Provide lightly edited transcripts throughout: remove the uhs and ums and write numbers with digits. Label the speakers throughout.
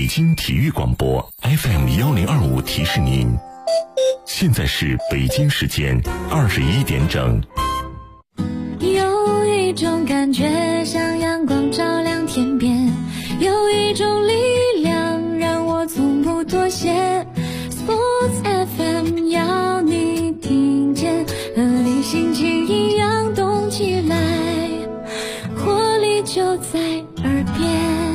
Speaker 1: 京体育广播 FM1025提示您，现在是北京时间21点整。
Speaker 2: 有一种感觉像阳光照亮天边，有一种力量让我从不妥协。 Sports FM 要你听见，和你心情一样动起来，活力就在耳边。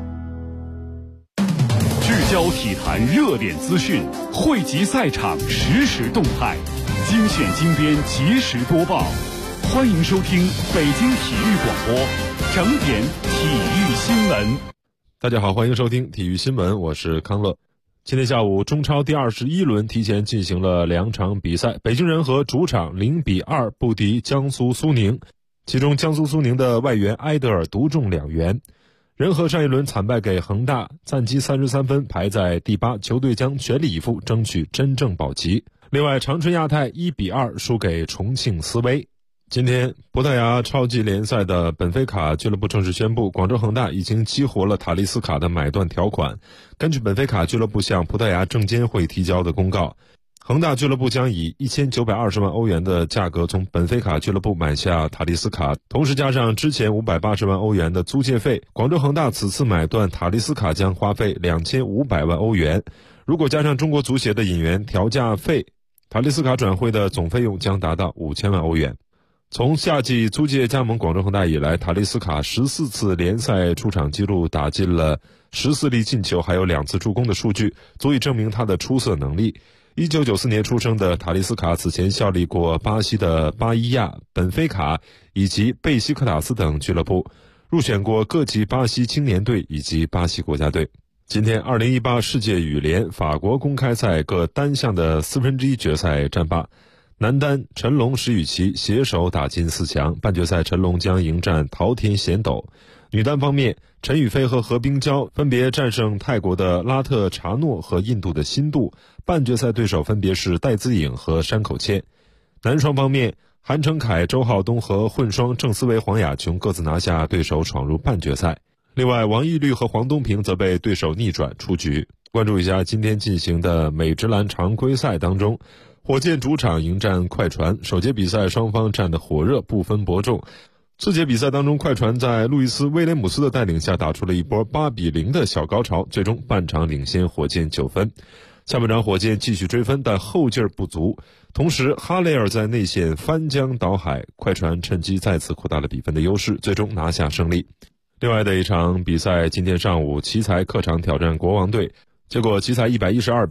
Speaker 3: 聚焦体坛热点资讯，汇集赛场实时动态，精选精编及时播报。欢迎收听北京体育广播整点体育新闻。
Speaker 4: 大家好，欢迎收听体育新闻，我是康乐。今天下午，中超第21轮提前进行了2场比赛，北京人和主场0-2不敌江苏苏宁，其中江苏苏宁的外援埃德尔独中2元。人和上一轮惨败给恒大，暂积33分，排在第8，球队将全力以赴争取真正保级。另外，长春亚泰1-2输给重庆斯威。今天，葡萄牙超级联赛的本菲卡俱乐部正式宣布，广州恒大已经激活了塔利斯卡的买断条款。根据本菲卡俱乐部向葡萄牙证监会提交的公告，恒大俱乐部将以1920万欧元的价格从本菲卡俱乐部买下塔利斯卡，同时加上之前580万欧元的租借费，广州恒大此次买断塔利斯卡将花费2500万欧元。如果加上中国足协的引援调价费，塔利斯卡转会的总费用将达到5000万欧元。从夏季租借加盟广州恒大以来，塔利斯卡14次联赛出场记录打进了14粒进球，还有2次助攻的数据，足以证明他的出色能力。1994年出生的塔利斯卡此前效力过巴西的巴伊亚、本菲卡以及贝西克塔斯等俱乐部，入选过各级巴西青年队以及巴西国家队。今天2018世界羽联法国公开赛各单项的1/4决赛战罢，男单陈龙、石宇奇携手打进4强，半决赛陈龙将迎战桃田贤斗。女单方面，陈雨菲和何冰娇分别战胜泰国的拉特查诺和印度的辛杜，半决赛对手分别是戴资颖和山口茜。男双方面，韩成凯、周浩东和混双郑思维、黄雅琼各自拿下对手，闯入半决赛。另外，王懿律和黄东萍则被对手逆转出局。关注一下今天进行的美职篮常规赛当中，火箭主场迎战快船，首节比赛双方战得火热，不分伯仲。次节比赛当中，快船在路易斯·威廉姆斯的带领下打出了一波8-0的小高潮，最终半场领先火箭9分。下半场火箭继续追分，但后劲儿不足，同时哈雷尔在内线翻江倒海，快船趁机再次扩大了比分的优势，最终拿下胜利。另外的一场比赛，今天上午奇才客场挑战国王队，结果奇才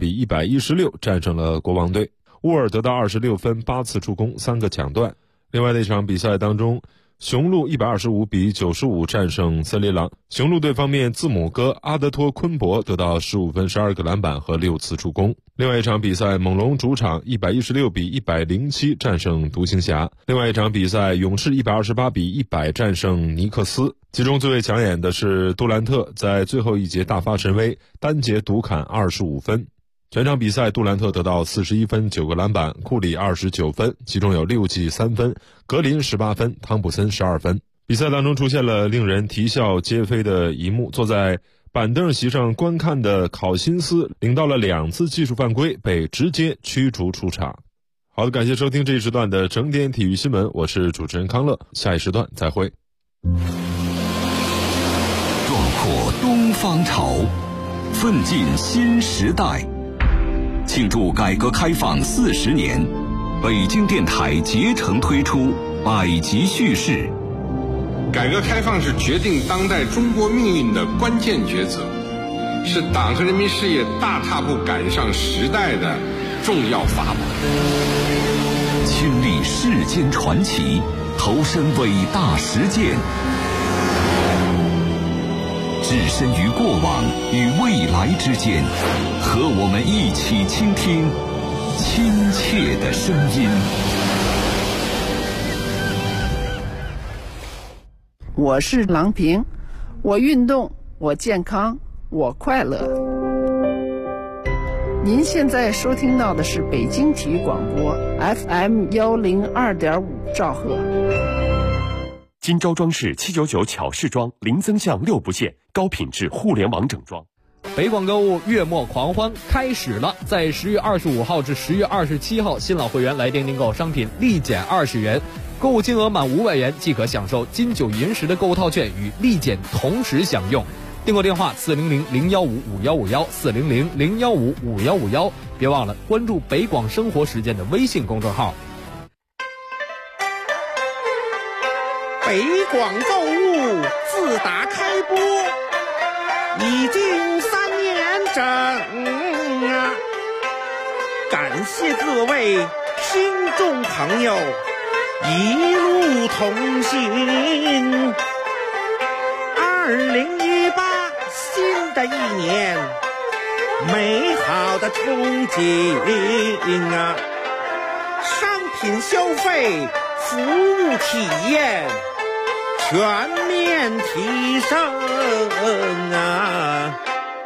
Speaker 4: 112-116战胜了国王队，乌尔得到26分、8次助攻、3个抢断。另外的一场比赛当中，雄鹿125-95战胜森林狼。雄鹿队方面，字母哥阿德托昆博得到15分、12个篮板和6次助攻。另外一场比赛，猛龙主场116-107战胜独行侠。另外一场比赛，勇士128-100战胜尼克斯。其中最为抢眼的是杜兰特在最后一节大发神威，单节独砍25分。全场比赛，杜兰特得到41分、9个篮板，库里29分，其中有6记3分，格林18分，汤普森12分。比赛当中出现了令人啼笑皆非的一幕，坐在板凳席上观看的考辛斯领到了2次技术犯规，被直接驱逐出场。好的，感谢收听这一时段的整点体育新闻，我是主持人康乐，下一时段再会。
Speaker 1: 壮阔东方潮，奋进新时代。庆祝改革开放40年，北京电台竭诚推出百集叙事。
Speaker 5: 改革开放是决定当代中国命运的关键抉择，是党和人民事业大踏步赶上时代的重要法宝。
Speaker 1: 亲历世间传奇，投身伟大实践，置身于过往与未来之间，和我们一起倾听亲切的声音。
Speaker 6: 我是郎平，我运动，我健康，我快乐。您现在收听到的是北京体育广播 FM102.5兆赫。
Speaker 7: 金招装饰799巧饰装零增项6不限，高品质互联网整装。 北广购物月末狂欢开始了，在10月25号至10月27号，新老会员来店订购商品立减20元，购物金额满500元即可享受金九银十的购物套券与立减同时享用。订购电话400-015-5151，400-015-5151，别忘了关注北广生活实践的微信公众号。
Speaker 8: 北广购物自打开播已经3年整啊！感谢各位听众朋友一路同行。2018新的一年，美好的憧憬啊！商品消费，服务体验全面提升啊！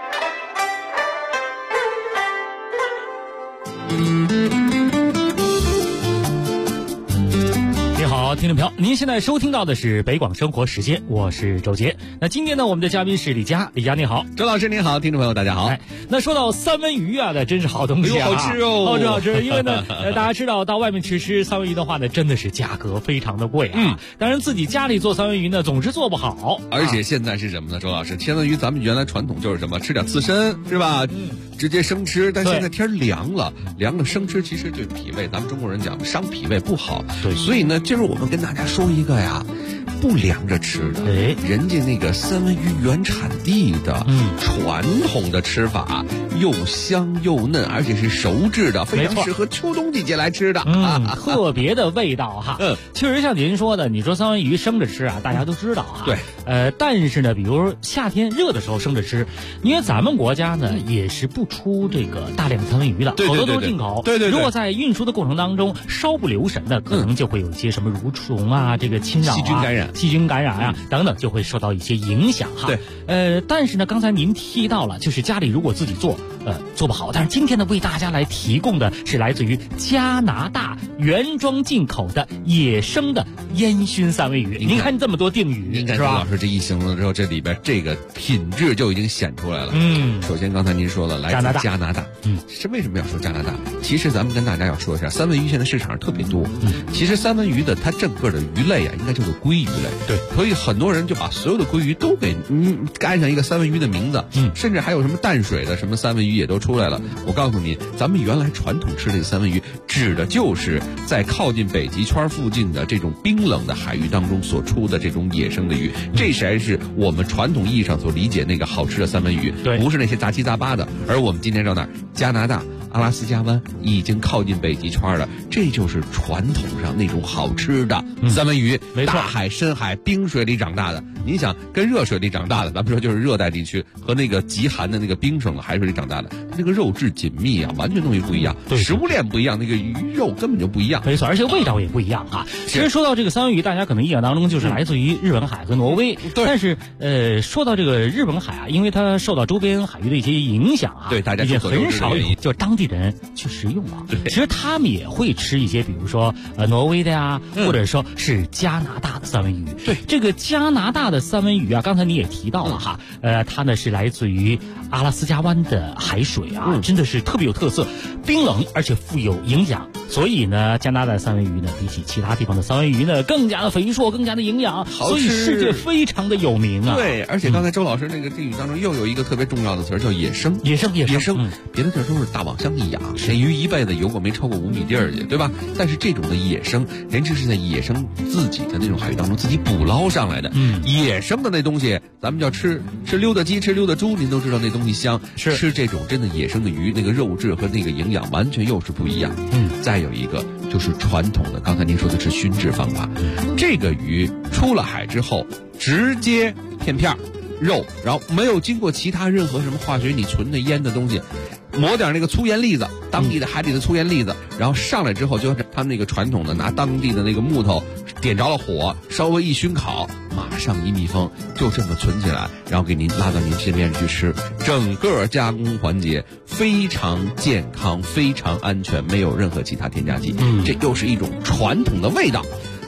Speaker 9: 你好，听众朋友，您现在收听到的是北广生活时间，我是周杰。那今天呢，我们的嘉宾是李佳，李佳你好，
Speaker 7: 周老师您好，听众朋友大家好。
Speaker 9: 那说到三文鱼啊，那真是好东西啊，
Speaker 7: 好吃哦，
Speaker 9: 好吃好吃。因为呢，大家知道到外面吃三文鱼的话呢，真的是价格非常的贵啊。当然自己家里做三文鱼呢，总是做不好。
Speaker 7: 而且现在是什么呢，周老师？三文鱼咱们原来传统就是什么，吃点刺身是吧？直接生吃。但现在天凉了生吃其实对脾胃，咱们中国人讲伤脾胃不好。对，所以呢，今儿我们跟大家说一个呀，不凉着吃的，人家那个三文鱼原产地的传统的吃法，又香又嫩，而且是熟制的，非常适合秋冬季节来吃的，
Speaker 9: 特别的味道哈。确实像您说的，你说三文鱼生着吃啊，大家都知道哈。对，但是呢，比如夏天热的时候生着吃，因为咱们国家呢也是不出这个大量三文鱼的，好多都是进口。对，如果在运输的过程当中稍不留神的，可能就会有一些什么蠕虫啊，这个侵扰啊，细菌感染啊等等，就会受到一些影响哈。对，但是呢，刚才您提到了，就是家里如果自己做，做不好。但是今天呢，为大家来提供的是来自于加拿大原装进口的野生的烟熏三文鱼。您看这么多定语，
Speaker 7: 您看周老师这一形容之后，这里边这个品质就已经显出来了。首先刚才您说了，来自加拿大。是为什么要说加拿大？其实咱们跟大家要说一下，三文鱼现在市场上特别多。其实三文鱼的它整个的鱼类啊，应该叫做鲑鱼类。对，所以很多人就把所有的鲑鱼都给安上一个三文鱼的名字。甚至还有什么淡水的什么三文鱼也都出来了。我告诉你，咱们原来传统吃这个三文鱼，指的就是在靠近北极圈附近的这种冰冷的海域当中所出的这种野生的鱼，这才是我们传统意义上所理解那个好吃的三文鱼，不是那些杂七杂八的。而我们今天到哪儿？加拿大阿拉斯加湾已经靠近北极圈了，这就是传统上那种好吃的三文鱼。大海、深海、冰水里长大的。你想跟热水里长大的，咱们说就是热带地区，和那个极寒的那个冰省的海水里长大的，那个肉质紧密啊，完全东西不一样，食物链不一样，那个鱼肉根本就不一样。
Speaker 9: 没错，而且味道也不一样啊。其实说到这个三文鱼，大家可能印象当中就是来自于日本海和挪威。但是说到这个日本海啊，因为它受到周边海域的一些影响啊，大家也很少有就当地人去食用啊。其实他们也会吃一些，比如说挪威的呀，或者说是加拿大的三文鱼。对，这个加拿大的三文鱼啊，刚才你也提到了哈，它呢是来自于阿拉斯加湾的海水啊，真的是特别有特色，冰冷而且富有营养。所以呢，加拿大三文鱼呢，比起其他地方的三文鱼呢，更加的肥硕，更加的营养，所以世界非常的有名啊。
Speaker 7: 对，而且刚才周老师那个定语当中又有一个特别重要的词儿，叫野生。野生，别的地儿都是大网箱一养，这鱼一辈子游过没超过5米地儿去，对吧？但是这种的野生，人家是在野生自己的那种海域当中自己捕捞上来的。野生的那东西，咱们叫吃溜达鸡，吃溜达猪，您都知道那东西香。吃这种真的野生的鱼，那个肉质和那个营养完全又是不一样。再有一个就是传统的，刚才您说的是熏制方法。这个鱼出了海之后，直接片片肉，然后没有经过其他任何什么化学你纯的腌的东西，抹点那个粗盐粒子，当地的海里的粗盐粒子，然后上来之后就是他们那个传统的拿当地的那个木头点着了火，稍微一熏烤，马上一密封，就这么存起来，然后给您拉到您身边去吃。整个加工环节非常健康，非常安全，没有任何其他添加剂。这又是一种传统的味道。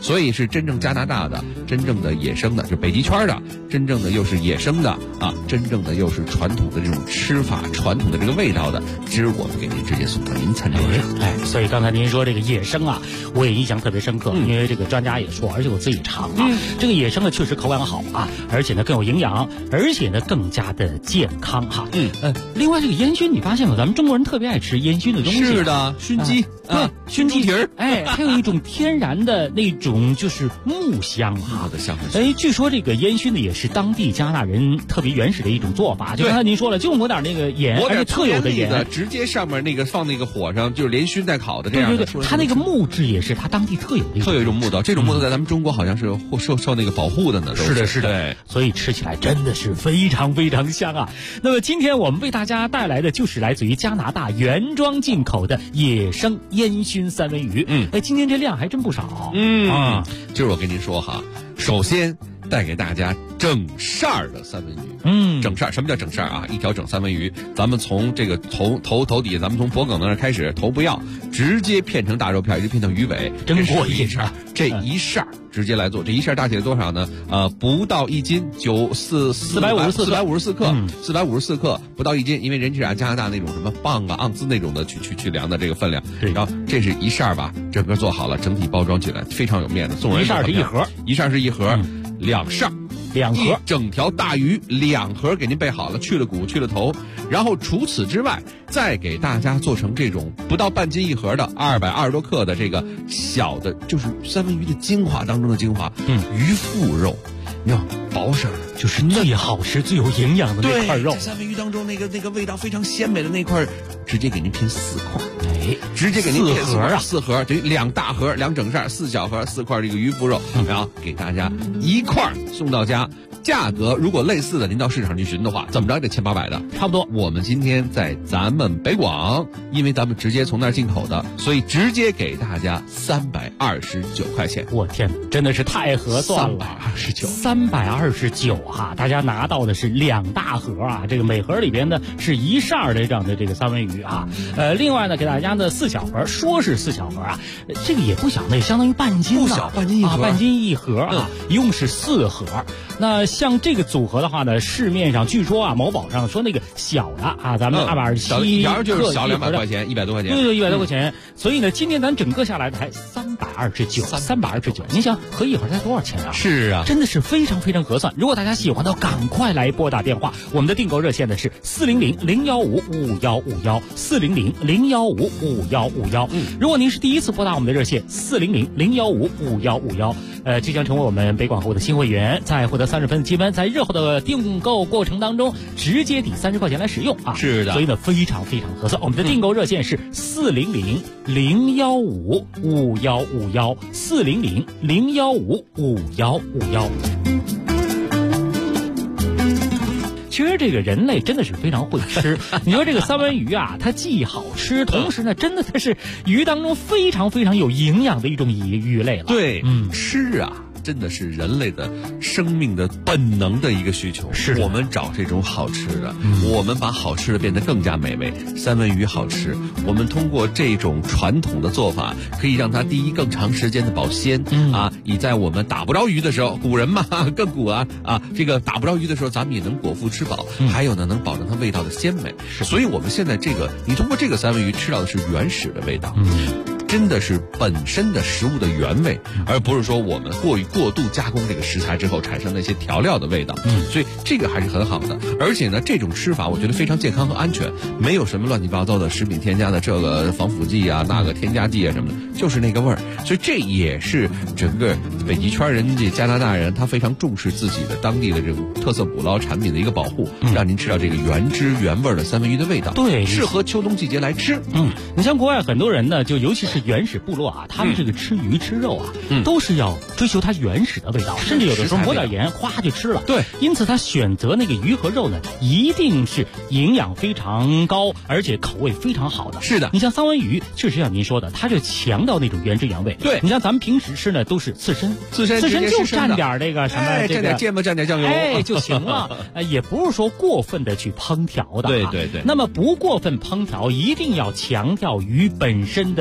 Speaker 7: 所以是真正加拿大的，真正的野生的，就北极圈的，真正的又是野生的啊，真正的又是传统的这种吃法，传统的这个味道的，今儿我们给您直接送到您餐桌上。
Speaker 9: 所以刚才您说这个野生啊，我也印象特别深刻，因为这个专家也说，而且我自己尝啊，这个野生的确实口感好啊，而且呢更有营养，而且呢更加的健康哈。另外这个烟熏，你发现吗？咱们中国人特别爱吃烟熏的东西。
Speaker 7: 是的，熏鸡，
Speaker 9: 对，
Speaker 7: 熏猪蹄儿，
Speaker 9: 它有一种天然的那种就是木香哈
Speaker 7: 的香。
Speaker 9: 据说这个烟熏呢也是当地加拿大人特别原始的一种做法，就刚才您说了，就抹点那个盐，而且特有的盐，
Speaker 7: 直接上面那个放那个火上，就是连熏带烤的这样的。
Speaker 9: 对，它那个木质也是它当地特有的
Speaker 7: 一种木头，这种木头在咱们中国好像是受那个保护的呢。
Speaker 9: 是的，对，所以吃起来真的是非常非常香啊。那么今天我们为大家带来的就是来自于加拿大原装进口的野生烟熏三文鱼。今天这量还真不少。
Speaker 7: 就是我跟您说哈，首先带给大家整扇儿的三文鱼。整扇儿，什么叫整扇儿啊？一条整三文鱼，咱们从这个头底，咱们从脖梗那儿开始，头不要，直接片成大肉片，一直片到鱼尾，
Speaker 9: 真过瘾啊！
Speaker 7: 这一扇儿直接来做，这一扇儿大体多少呢？不到1斤，454克，454克，不到1斤，因为人家加拿大那种什么磅啊、盎司那种的去量的这个分量。
Speaker 9: 对，
Speaker 7: 然后这是一扇儿吧，整个做好了，整体包装起来非常有面子，送人
Speaker 9: 一扇是一盒，
Speaker 7: 两扇。
Speaker 9: 2盒，
Speaker 7: 整条大鱼2盒给您备好了，去了骨去了头，然后除此之外，再给大家做成这种不到半斤一盒的220多克的这个小的，就是三文鱼的精华当中的精华，鱼腹肉，你看薄实的，
Speaker 9: 就是最好吃、最有营养的那块肉。
Speaker 7: 这三文鱼当中那个味道非常鲜美的那块，直接给您拼4块。直接给您
Speaker 9: 4盒啊
Speaker 7: ，4盒等于2大盒2整扇4小盒4块这个鱼腹肉，然后给大家1块送到家。价格如果类似的，您到市场去寻的话，怎么着也得1800的，
Speaker 9: 差不多。
Speaker 7: 我们今天在咱们北广，因为咱们直接从那儿进口的，所以直接给大家329块钱。
Speaker 9: 我天，真的是太合算了，329哈！大家拿到的是2大盒啊，这个每盒里边呢是1扇的这样的这个三文鱼啊。另外呢，给大家呢4小盒，说是4小盒啊，这个也不小，那也相当于半斤，
Speaker 7: 不小，半斤一盒，
Speaker 9: 半斤一盒啊，一共是4盒。那像这个组合的话呢，市面上据说啊，某宝上说那个小的啊，咱们227
Speaker 7: 一条就是小200块钱，100多块钱，
Speaker 9: 对，100多块钱。所以呢，今天咱整个下来才329，您想合一盒才多少钱啊？
Speaker 7: 是啊，
Speaker 9: 真的是非常非常合算。如果大家喜欢的，赶快来拨打电话，我们的订购热线呢是400-015-5151，400-015-5151。如果您是第一次拨打我们的热线400-015-5151，即将成为我们北广后的新会员，再获得30分的积分，在日后的订购过程当中直接抵30块钱来使用啊！
Speaker 7: 是的，
Speaker 9: 所以呢非常非常合算。我们的订购热线是400-015-5151，400-015-5151。其实这个人类真的是非常会吃。你说这个三文鱼啊，它既好吃，同时呢，真的它是鱼当中非常非常有营养的一种鱼类了。
Speaker 7: 对，吃啊。真的是人类的生命的本能的一个需求，
Speaker 9: 是
Speaker 7: 我们找这种好吃的，我们把好吃的变得更加美味。三文鱼好吃，我们通过这种传统的做法，可以让它第一更长时间的保鲜以在我们打不着鱼的时候，古人嘛更古这个打不着鱼的时候，咱们也能果腹吃饱，还有呢能保证它味道的鲜美。所以我们现在这个，你通过这个三文鱼吃到的是原始的味道。真的是本身的食物的原味，而不是说我们过度加工这个食材之后产生那些调料的味道。所以这个还是很好的。而且呢，这种吃法我觉得非常健康和安全，没有什么乱七八糟的食品添加的这个防腐剂啊、那个添加剂啊什么的，就是那个味儿。所以这也是整个北极圈人家加拿大人他非常重视自己的当地的这种特色捕捞产品的一个保护，让您吃到这个原汁原味的三文鱼的味道。
Speaker 9: 对，
Speaker 7: 适合秋冬季节来吃。
Speaker 9: 你像国外很多人呢，就尤其是原始部落啊，他们这个吃鱼吃肉啊，都是要追求它原始的味道，甚至有的时候抹点盐，哗就吃了。
Speaker 7: 对，
Speaker 9: 因此他选择那个鱼和肉呢，一定是营养非常高，而且口味非常好的。
Speaker 7: 是的，
Speaker 9: 你像三文鱼，确实像您说的，它就强调那种原汁原味。
Speaker 7: 对，
Speaker 9: 你像咱们平时吃呢，都是刺身就蘸点这个什么，
Speaker 7: 蘸点芥末，蘸点酱油，
Speaker 9: 就行了。也不是说过分的去烹调的。
Speaker 7: 对。
Speaker 9: 那么不过分烹调，一定要强调鱼本身的这种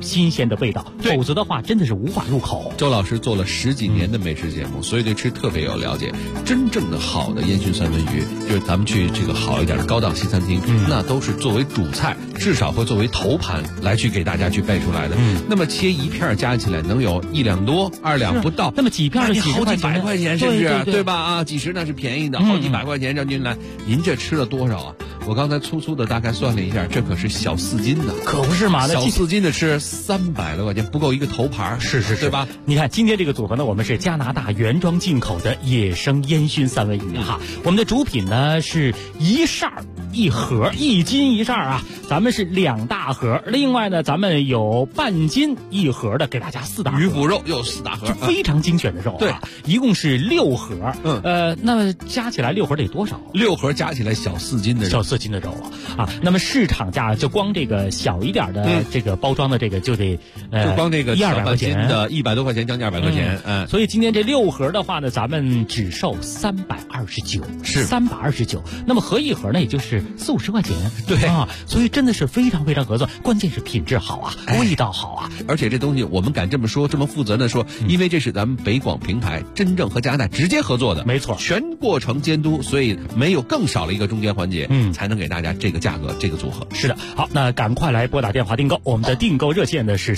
Speaker 9: 新鲜的味道，否则的话真的是无法入口。
Speaker 7: 周老师做了10几年的美食节目，所以对吃特别有了解。真正的好的烟熏三文鱼，就是咱们去这个好一点的高档西餐厅，那都是作为主菜，至少会作为头盘来去给大家去备出来的。那么切一片加起来能有1两多，2两不到，
Speaker 9: 那么几片是
Speaker 7: 好几百块钱，是不是？对吧？啊，几十那是便宜的，好几百块钱让您来，您这吃了多少啊？我刚才粗粗的大概算了一下，这可是小4斤的，
Speaker 9: 可不是嘛？
Speaker 7: 小4斤的吃300多块钱，不够一个头盘，
Speaker 9: 是，
Speaker 7: 对吧？
Speaker 9: 你看今天这个组合呢，我们是加拿大原装进口的野生烟熏三文鱼哈。我们的主品呢是1扇1盒，1斤1扇啊，咱们是2大盒。另外呢，咱们有半斤1盒的，给大家4大盒。
Speaker 7: 鱼腹肉又4大盒，
Speaker 9: 非常精选的肉啊。
Speaker 7: 对，
Speaker 9: 一共是6盒。那么加起来6盒得多少
Speaker 7: ？6盒加起来小4斤的肉。
Speaker 9: 小4斤的肉啊！那么市场价就光这个小一点的这个包装的这个就得
Speaker 7: 就光这个
Speaker 9: 100-200块钱
Speaker 7: 的100多块钱，将近200块钱。
Speaker 9: 所以今天这6盒的话呢，咱们只售329，
Speaker 7: 是
Speaker 9: 329。那么合一盒呢，也就是40-50块钱。
Speaker 7: 对
Speaker 9: 啊，所以真的是非常非常合算，关键是品质好啊，味道好啊。
Speaker 7: 而且这东西我们敢这么说，这么负责的说，因为这是咱们北广平台真正和加拿大直接合作的，
Speaker 9: 没错，
Speaker 7: 全过程监督，所以没有更少了一个中间环节，才能给大家这个价格，这个组合。
Speaker 9: 是的，好，那赶快来拨打电话订购，我们的订购热线呢是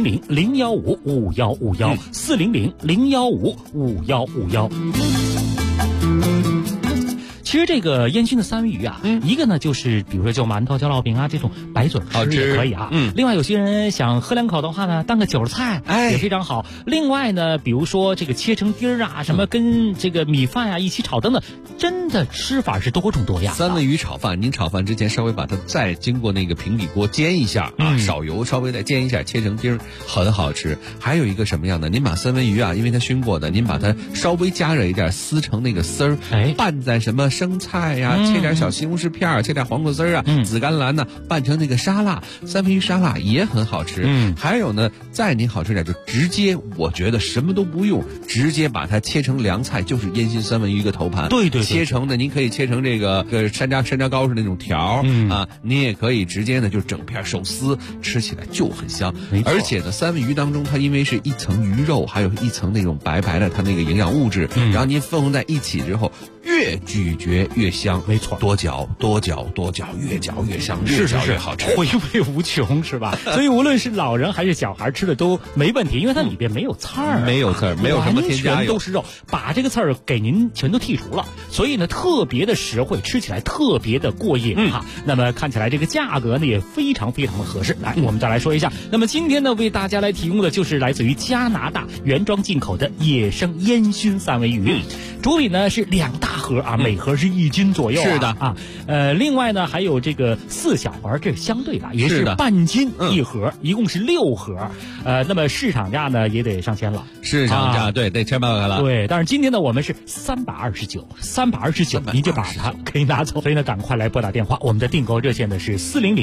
Speaker 9: 400-015-5151，400-015-5151。其实这个烟熏的三文鱼啊，一个呢就是比如说就馒头、焦烙饼啊这种白嘴吃也可以啊。另外有些人想喝两口的话呢，当个酒菜也非常好。另外呢，比如说这个切成丁儿啊，什么跟这个米饭啊一起炒等等，真的吃法是多种多样。
Speaker 7: 三文鱼炒饭，您炒饭之前稍微把它再经过那个平底锅煎一下啊，少油稍微再煎一下，切成丁儿，很好吃。还有一个什么样的？您把三文鱼啊，因为它熏过的，您把它稍微加热一点，撕成那个丝儿，拌在什么生菜呀，切点小西红柿片儿，切点黄瓜丝儿啊，紫甘蓝呢，拌成那个沙拉，三文鱼沙拉也很好吃。还有呢，再您好吃点，就直接我觉得什么都不用，直接把它切成凉菜，就是烟熏三文鱼一个头盘。
Speaker 9: 对，
Speaker 7: 切成的您可以切成这个山楂糕是那种条啊，您也可以直接呢就整片手撕，吃起来就很香。而且呢，三文鱼当中它因为是一层鱼肉，还有一层那种白白的它那个营养物质，然后您混合在一起之后，越咀嚼越香。
Speaker 9: 没错，
Speaker 7: 多嚼，越嚼越香，越嚼越好吃，
Speaker 9: 回味无穷，是吧？所以无论是老人还是小孩吃的都没问题，因为它里边没有刺儿，
Speaker 7: 没有刺儿，没有什么添加，
Speaker 9: 全都是肉，把这个刺儿给您全都剔除了，所以呢特别的实惠，吃起来特别的过瘾啊。那么看起来这个价格呢也非常非常的合适。来，我们再来说一下，那么今天呢为大家来提供的就是来自于加拿大原装进口的野生烟熏三文鱼，主品呢是2大盒啊，每盒是1斤左右。
Speaker 7: 是的
Speaker 9: 啊，另外呢还有这个4小盒，这是相对的，也是半斤1盒，一共是6盒。那么市场价呢也得上千了，
Speaker 7: 市场价对得千把块了。
Speaker 9: 对，但是今天呢我们是329，您就把它可以拿走。所以呢赶快来拨打电话，我们的订购热线呢是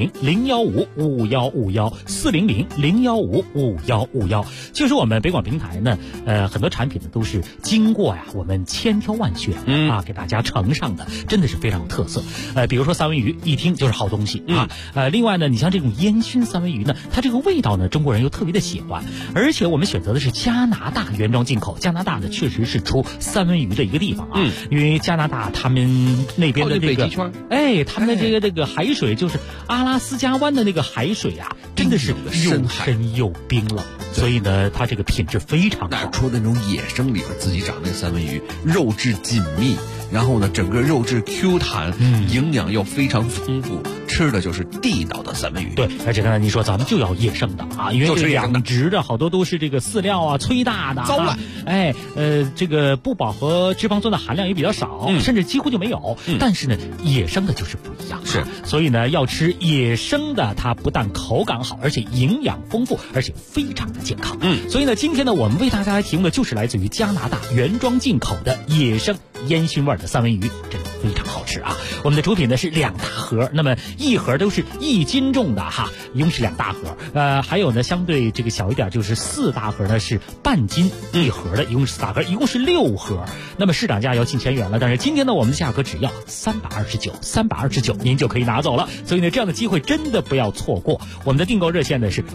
Speaker 9: 400-015-5151，400-015-5151。就是我们北广平台呢，很多产品呢都是经过呀我们千挑万选啊，给大家呈上的，真的是非常有特色。比如说三文鱼，一听就是好东西啊。另外呢，你像这种烟熏三文鱼呢，它这个味道呢，中国人又特别的喜欢，而且我们选择的是加拿大原装进口。加拿大呢，确实是出三文鱼的一个地方啊。因为加拿大他们那边的这个，他们的这个海水就是阿拉斯加湾的那个海水啊，真的是又深又冰冷，所以呢，它这个品质非常好。
Speaker 7: 那出那种野生里边自己长那三文鱼，肉质紧密。然后呢，整个肉质 Q 弹，营养又非常丰富，吃的就是地道的三文鱼。
Speaker 9: 对，而且刚才你说咱们就要野生的啊，因为这养殖的好多都是这个饲料啊催大的，
Speaker 7: 糟了。
Speaker 9: 这个不饱和脂肪酸的含量也比较少，甚至几乎就没有。但是呢，野生的就是不一样，
Speaker 7: 是。
Speaker 9: 所以呢，要吃野生的，它不但口感好，而且营养丰富，而且非常的健康。所以呢，今天呢，我们为大家来提供的就是来自于加拿大原装进口的野生烟熏味的三文鱼，真的非常好吃啊。我们的出品呢是2大盒，那么一盒都是1斤重的哈，一共是2大盒。还有呢相对这个小一点，就是4大盒呢是半斤一盒的，一共是4大盒，一共是6盒。那么市场价要近1000元了，但是今天呢我们的价格只要329，您就可以拿走了。所以呢这样的机会真的不要错过。我们的订购热线呢是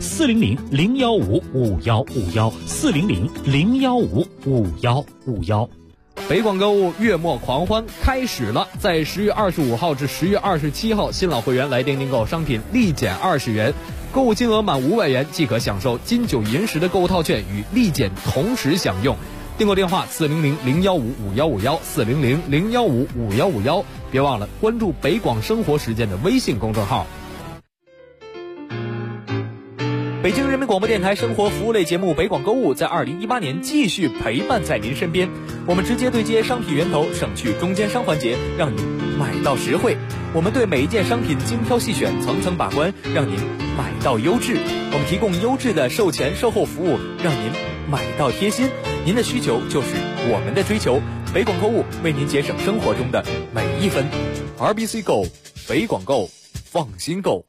Speaker 9: 400-015-5151，400-015-5151。
Speaker 10: 北广购物月末狂欢开始了，在10月25号至10月27号，新老会员来电订购商品立减20元，购物金额满500元即可享受金9银10的购物套券与立减同时享用。订购电话400-015-5151，400-015-5151，别忘了关注北广生活实践的微信公众号。
Speaker 11: 北京人民广播电台生活服务类节目北广购物在2018年继续陪伴在您身边，我们直接对接商品源头，省去中间商环节，让您买到实惠。我们对每一件商品精挑细选，层层把关，让您买到优质。我们提供优质的售前售后服务，让您买到贴心。您的需求就是我们的追求，北广购物为您节省生活中的每一分。RBC Go， 北广购，放心购。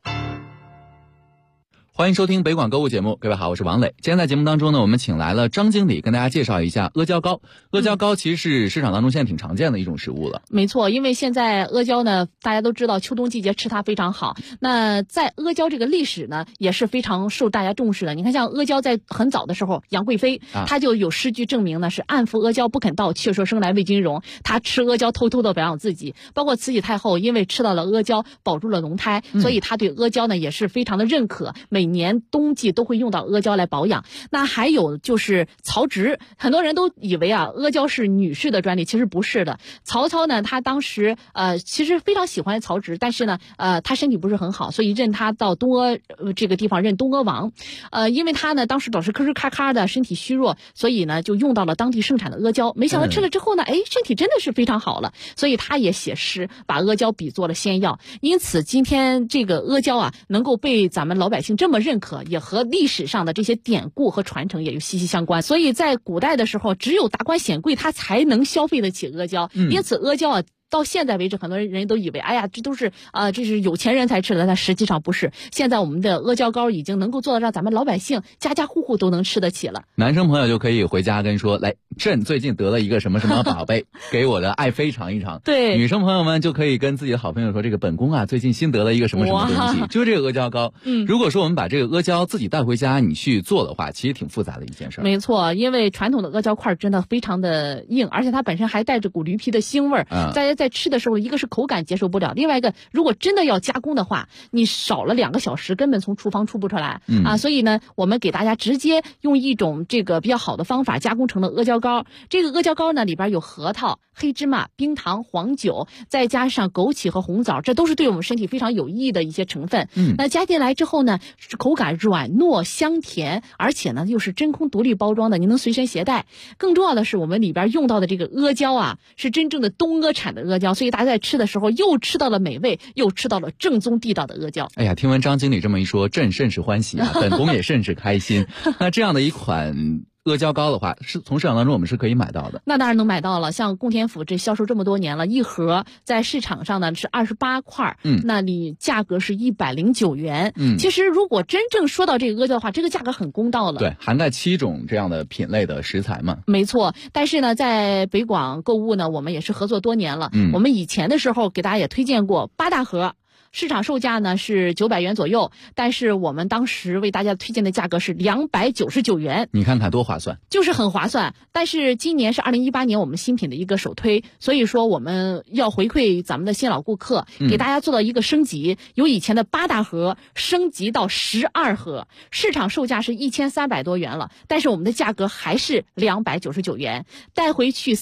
Speaker 12: 欢迎收听北广购物节目，各位好，我是王磊。今天在节目当中呢，我们请来了张经理跟大家介绍一下阿胶糕。阿胶糕其实是市场当中现在挺常见的一种食物了。
Speaker 13: 没错，因为现在阿胶呢，大家都知道秋冬季节吃它非常好。那在阿胶这个历史呢，也是非常受大家重视的。你看，像阿胶在很早的时候，杨贵妃她就有诗句证明呢，是暗服阿胶不肯到，却说生来为君荣。她吃阿胶偷偷的保养自己。包括慈禧太后，因为吃到了阿胶，保住了龙胎，所以她对阿胶呢也是非常的认可。每年冬季都会用到阿胶来保养。那还有就是曹植，很多人都以为阿胶是女士的专利，其实不是的。曹操呢，他当时其实非常喜欢曹植，但是呢他身体不是很好，所以认他到东阿这个地方任东阿王。因为他呢当时老是吭哧咔咔的，身体虚弱，所以呢就用到了当地盛产的阿胶。没想到吃了之后呢，身体真的是非常好了，所以他也写诗把阿胶比作了仙药。因此今天这个阿胶能够被咱们老百姓这么认可，也和历史上的这些典故和传承也有息息相关。所以在古代的时候，只有达官显贵他才能消费得起阿胶。因此阿胶到现在为止，很多人都以为，这都是这是有钱人才吃的，但实际上不是。现在我们的阿胶糕已经能够做到让咱们老百姓家家户户都能吃得起了。
Speaker 12: 男生朋友就可以回家跟说，来，朕最近得了一个什么什么宝贝，给我的爱妃尝一尝。
Speaker 13: 对，
Speaker 12: 女生朋友们就可以跟自己的好朋友说，这个本宫最近新得了一个什么什么东西，就是这个阿胶糕。如果说我们把这个阿胶自己带回家，你去做的话，其实挺复杂的一件事。
Speaker 13: 没错，因为传统的阿胶块真的非常的硬，而且它本身还带着股驴皮的腥味儿。大家在吃的时候，一个是口感接受不了，另外一个如果真的要加工的话，你少了2个小时根本从厨房出不出来。所以呢我们给大家直接用一种这个比较好的方法加工成了阿胶糕。这个阿胶糕呢里边有核桃、黑芝麻、冰糖、黄酒，再加上枸杞和红枣，这都是对我们身体非常有益的一些成分。那加进来之后呢，口感软糯香甜，而且呢又是真空独立包装的，你能随身携带。更重要的是我们里边用到的这个阿胶是真正的东阿产的阿胶，所以大家在吃的时候又吃到了美味，又吃到了正宗地道的阿胶。
Speaker 12: 哎呀，听完张经理这么一说，朕甚是欢喜本宫也甚是开心。那这样的一款阿胶糕的话，是从市场当中我们是可以买到的。
Speaker 13: 那当然能买到了，像供天府这销售这么多年了，一盒在市场上呢是28块，那你价格是109元。其实如果真正说到这个阿胶的话，这个价格很公道了。
Speaker 12: 对，涵盖7种这样的品类的食材嘛。
Speaker 13: 没错，但是呢，在北广购物呢，我们也是合作多年了。我们以前的时候给大家也推荐过8大盒。市场售价呢是900元左右，但是我们当时为大家推荐的价格是299元。
Speaker 12: 你看看多划算，
Speaker 13: 就是很划算。但是今年是2018年我们新品的一个首推，所以说我们要回馈咱们的新老顾客，给大家做到一个升级，由以前的8大盒升级到12盒，市场售价是1300多元了，但是我们的价格还是299元，带回去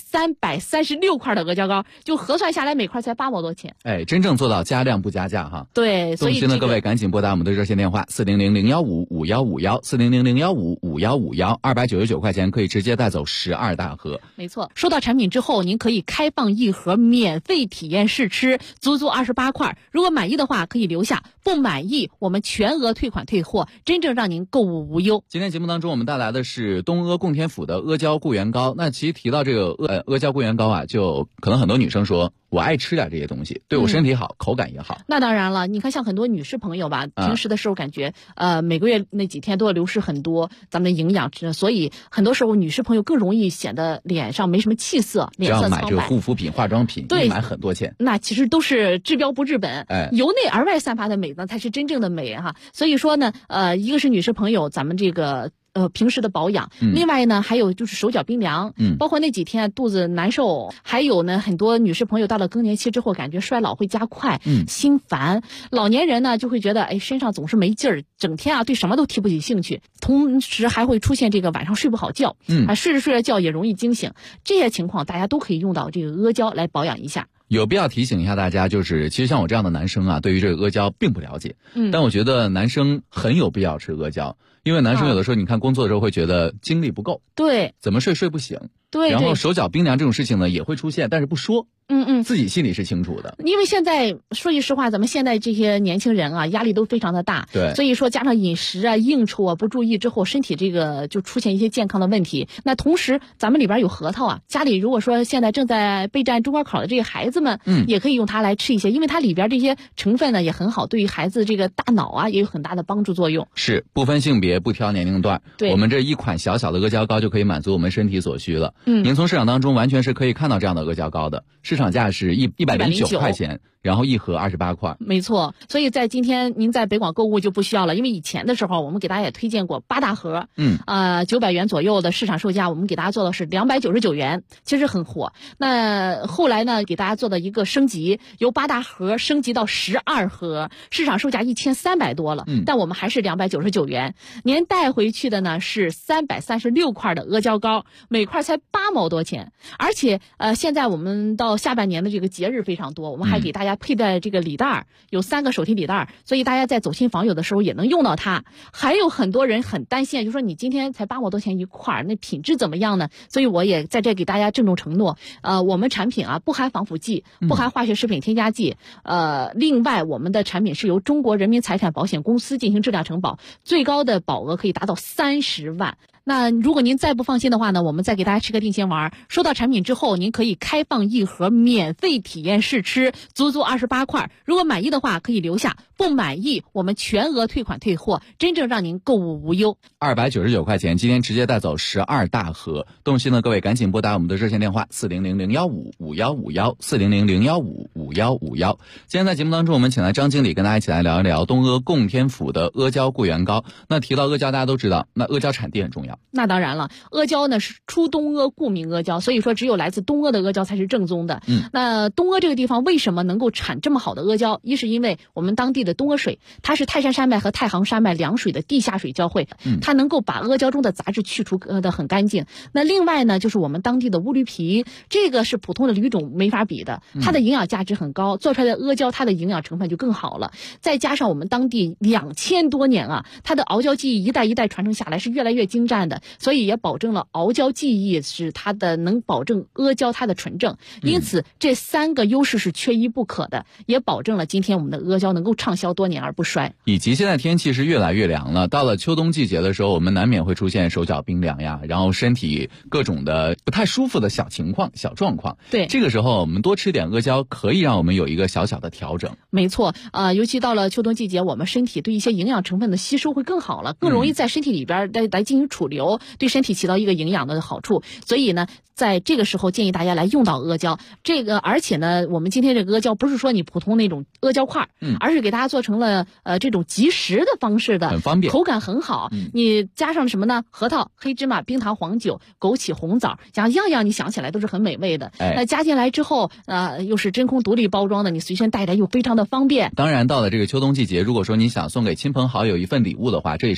Speaker 13: 336块的阿胶糕，就核算下来每块才8毛多钱。
Speaker 12: 真正做到加量不加价。
Speaker 13: 对，所以
Speaker 12: 动心的各位赶紧拨打我们的热线电话400-015-5151，400-015-5151，299块钱可以直接带走12大盒。
Speaker 13: 没错，收到产品之后，您可以开放1盒免费体验试吃，足足28块。如果满意的话，可以留下不满意我们全额退款退货，真正让您购物无忧。
Speaker 12: 今天节目当中我们带来的是东阿供天府的阿胶固元膏。那其实提到这个阿胶固元膏啊，就可能很多女生说我爱吃点这些东西，对我身体好，口感也好。
Speaker 13: 那当然了，你看像很多女士朋友吧，平时的时候感觉每个月那几天都要流失很多咱们的营养，所以很多时候女士朋友更容易显得脸上没什么气色，脸色苍白。
Speaker 12: 只要买这个护肤品、化妆品，
Speaker 13: 对，
Speaker 12: 买很多钱，
Speaker 13: 那其实都是治标不治本。由内而外散发的美呢，才是真正的美哈。所以说呢，一个是女士朋友咱们这个平时的保养，另外呢还有就是手脚冰凉，包括那几天肚子难受，还有呢很多女士朋友到了更年期之后，感觉衰老会加快，心烦，老年人呢就会觉得身上总是没劲儿，整天啊对什么都提不起兴趣，同时还会出现这个晚上睡不好觉，睡着觉也容易惊醒，这些情况大家都可以用到这个阿胶来保养一下。
Speaker 12: 有必要提醒一下大家，就是其实像我这样的男生啊，对于这个阿胶并不了解，但我觉得男生很有必要吃阿胶，因为男生有的时候你看工作的时候会觉得精力不够，
Speaker 13: 对，
Speaker 12: 怎么睡不醒，
Speaker 13: 对，
Speaker 12: 然后手脚冰凉这种事情呢也会出现，但是不说，自己心里是清楚的。
Speaker 13: 因为现在说句实话，咱们现在这些年轻人啊，压力都非常的大，
Speaker 12: 对，
Speaker 13: 所以说加上饮食啊、应酬啊不注意之后，身体这个就出现一些健康的问题。那同时咱们里边有核桃啊，家里如果说现在正在备战中高考的这些孩子们，也可以用它来吃一些，因为它里边这些成分呢也很好，对于孩子这个大脑啊也有很大的帮助作用。
Speaker 12: 是不分性别，不挑年龄段，
Speaker 13: 对，
Speaker 12: 我们这一款小小的阿胶膏就可以满足我们身体所需了。您从市场当中完全是可以看到这样的阿胶膏的，市场价是109块钱。然后一盒28块，
Speaker 13: 没错。所以在今天您在北广购物就不需要了，因为以前的时候我们给大家也推荐过8大盒，900元左右的市场售价，我们给大家做的是299元，其实很火。那后来呢，给大家做的一个升级，由8大盒升级到12盒，市场售价1300多了，但我们还是299元。您带回去的呢是336块的阿胶膏，每块才8毛多钱。而且现在我们到下半年的这个节日非常多，我们还给大家佩戴这个礼袋，有3个手提礼袋，所以大家在走亲访友的时候也能用到它。还有很多人很担心，就说你今天才8毛多钱一块，那品质怎么样呢？所以我也在这给大家郑重承诺，我们产品啊不含防腐剂，不含化学食品添加剂，另外我们的产品是由中国人民财产保险公司进行质量承保，最高的保额可以达到30万。那如果您再不放心的话呢，我们再给大家吃个定心丸，收到产品之后您可以开放1盒免费体验试吃，足足28块，如果满意的话可以留下，不满意我们全额退款退货，真正让您购物无忧。
Speaker 12: 299块钱，今天直接带走12大盒。动心的各位赶紧拨打我们的热线电话400-015-5151，400-015-5151。今天在节目当中我们请来张经理跟大家一起来聊一聊东阿供天府的阿胶固元膏。那提到阿胶大家都知道，那阿胶产地很重要。
Speaker 13: 那当然了，阿胶呢是出东阿故名阿胶，所以说只有来自东阿的阿胶才是正宗的。那东阿这个地方为什么能够产这么好的阿胶？一是因为我们当地的东阿水，它是泰山山脉和太行山脉2水的地下水交汇，它能够把阿胶中的杂质去除的很干净。那另外呢，就是我们当地的乌驴皮，这个是普通的驴种没法比的，它的营养价值很高，做出来的阿胶它的营养成分就更好了。再加上我们当地2000多年啊，它的熬胶技艺一代一代传承下来是越来越精湛的，所以也保证了熬胶技艺是它的能保证阿胶它的纯正。因此这3个优势是缺一不可的，也保证了今天我们的阿胶能够畅销多年而不衰。
Speaker 12: 以及现在天气是越来越凉了，到了秋冬季节的时候，我们难免会出现手脚冰凉呀，然后身体各种的不太舒服的小状况。
Speaker 13: 对，
Speaker 12: 这个时候我们多吃点阿胶，可以让我们有一个小小的调整。
Speaker 13: 没错，尤其到了秋冬季节，我们身体对一些营养成分的吸收会更好了，更容易在身体里边来进行储留，对身体起到一个营养的好处。所以呢，在这个时候建议大家来用到阿胶。这个而且呢，我们今天这个阿胶不是说你普通那种阿胶块，而是给大家做成了这种即食的方式的，
Speaker 12: 很方便，
Speaker 13: 口感很好。你加上什么呢？核桃、黑芝麻、冰糖、黄酒、枸杞、红枣，样样你想起来都是很美味的。那加进来之后，又是真空独立包装的，你随身带着又非常的方便。
Speaker 12: 当然，到了这个秋冬季节，如果说你想送给亲朋好友一份礼物的话，这也